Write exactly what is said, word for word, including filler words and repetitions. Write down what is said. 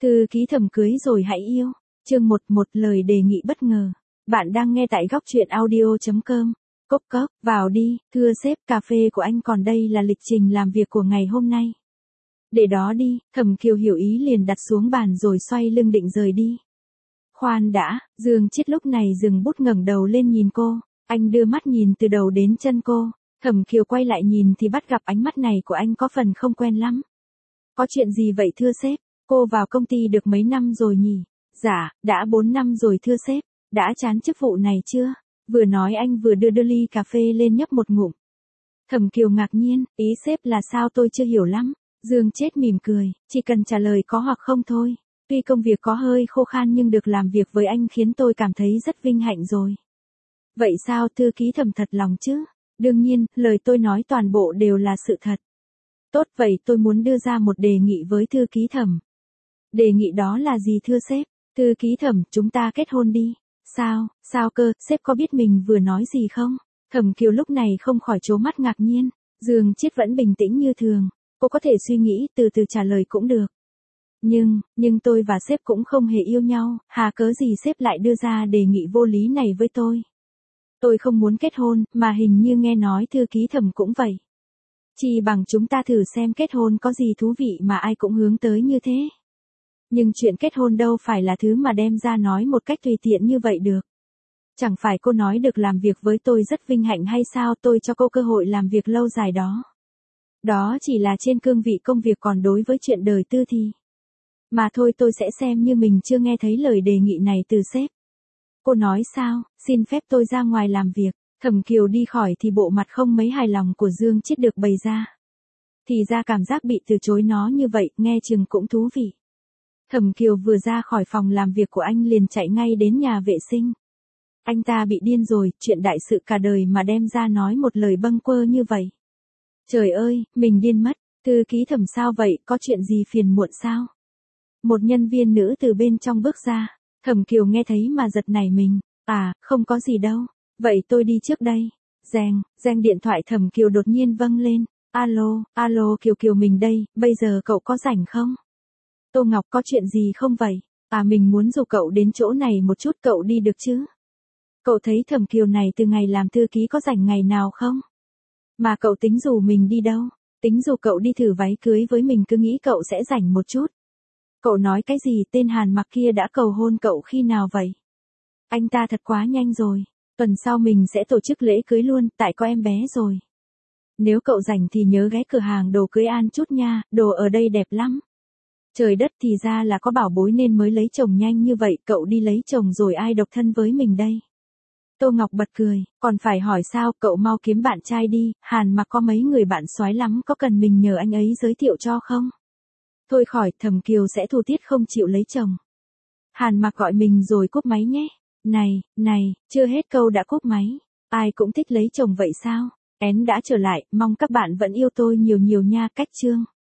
Thư ký thầm cưới rồi hãy yêu. Chương một, một lời đề nghị bất ngờ. Bạn đang nghe tại góc truyện audio chấm com. Cốc cốc, vào đi, thưa sếp, cà phê của anh còn đây là lịch trình làm việc của ngày hôm nay. Để đó đi, Thẩm Kiều hiểu ý liền đặt xuống bàn rồi xoay lưng định rời đi. Khoan đã, Dương Chiết lúc này dừng bút ngẩng đầu lên nhìn cô, anh đưa mắt nhìn từ đầu đến chân cô. Thẩm Kiều quay lại nhìn thì bắt gặp ánh mắt này của anh có phần không quen lắm. Có chuyện gì vậy thưa sếp? Cô vào công ty được mấy năm rồi nhỉ? Dạ, đã bốn năm rồi thưa sếp. Đã chán chức vụ này chưa? Vừa nói anh vừa đưa đưa ly cà phê lên nhấp một ngụm. Thẩm Kiều ngạc nhiên, ý sếp là sao tôi chưa hiểu lắm. Dương Chiết mỉm cười, chỉ cần trả lời có hoặc không thôi. Tuy công việc có hơi khô khan nhưng được làm việc với anh khiến tôi cảm thấy rất vinh hạnh rồi. Vậy sao thư ký Thẩm thật lòng chứ? Đương nhiên, lời tôi nói toàn bộ đều là sự thật. Tốt vậy tôi muốn đưa ra một đề nghị với thư ký Thẩm. Đề nghị đó là gì thưa sếp? Thư ký Thẩm, chúng ta kết hôn đi. Sao, sao cơ, sếp có biết mình vừa nói gì không? Thẩm Kiều lúc này không khỏi trố mắt ngạc nhiên. Dương Chiết vẫn bình tĩnh như thường. Cô có thể suy nghĩ từ từ trả lời cũng được. Nhưng, nhưng tôi và sếp cũng không hề yêu nhau, hà cớ gì sếp lại đưa ra đề nghị vô lý này với tôi. Tôi không muốn kết hôn, mà hình như nghe nói thư ký Thẩm cũng vậy. Chỉ bằng chúng ta thử xem kết hôn có gì thú vị mà ai cũng hướng tới như thế. Nhưng chuyện kết hôn đâu phải là thứ mà đem ra nói một cách tùy tiện như vậy được. Chẳng phải cô nói được làm việc với tôi rất vinh hạnh hay sao, tôi cho cô cơ hội làm việc lâu dài đó. Đó chỉ là trên cương vị công việc, còn đối với chuyện đời tư thì. Mà thôi tôi sẽ xem như mình chưa nghe thấy lời đề nghị này từ sếp. Cô nói sao, xin phép tôi ra ngoài làm việc. Thẩm Kiều đi khỏi thì bộ mặt không mấy hài lòng của Dương Chiết được bày ra. Thì ra cảm giác bị từ chối nó như vậy, nghe chừng cũng thú vị. Thẩm Kiều vừa ra khỏi phòng làm việc của anh liền chạy ngay đến nhà vệ sinh. Anh ta bị điên rồi, chuyện đại sự cả đời mà đem ra nói một lời bâng quơ như vậy. Trời ơi, mình điên mất, thư ký Thẩm sao vậy, có chuyện gì phiền muộn sao? Một nhân viên nữ từ bên trong bước ra, Thẩm Kiều nghe thấy mà giật nảy mình, à, không có gì đâu, vậy tôi đi trước đây. Reng, reng điện thoại Thẩm Kiều đột nhiên vang lên, alo, alo Kiều Kiều mình đây, bây giờ cậu có rảnh không? Tô Ngọc có chuyện gì không vậy? À mình muốn rủ cậu đến chỗ này một chút, cậu đi được chứ? Cậu thấy Thẩm Kiều này từ ngày làm thư ký có rảnh ngày nào không? Mà cậu tính rủ mình đi đâu? Tính rủ cậu đi thử váy cưới với mình, cứ nghĩ cậu sẽ rảnh một chút. Cậu nói cái gì, tên Hàn Mặc kia đã cầu hôn cậu khi nào vậy? Anh ta thật quá nhanh rồi, tuần sau mình sẽ tổ chức lễ cưới luôn, tại có em bé rồi. Nếu cậu rảnh thì nhớ ghé cửa hàng đồ cưới An chút nha, đồ ở đây đẹp lắm. Trời đất, thì ra là có bảo bối nên mới lấy chồng nhanh như vậy, cậu đi lấy chồng rồi ai độc thân với mình đây? Tô Ngọc bật cười, còn phải hỏi sao, cậu mau kiếm bạn trai đi, Hàn Mặc có mấy người bạn soái lắm, có cần mình nhờ anh ấy giới thiệu cho không? Thôi khỏi, Thẩm Kiều sẽ thu tiết không chịu lấy chồng. Hàn Mặc gọi mình rồi cúp máy nhé. Này, này, chưa hết câu đã cúp máy. Ai cũng thích lấy chồng vậy sao? Én đã trở lại, mong các bạn vẫn yêu tôi nhiều nhiều nha, cách chương.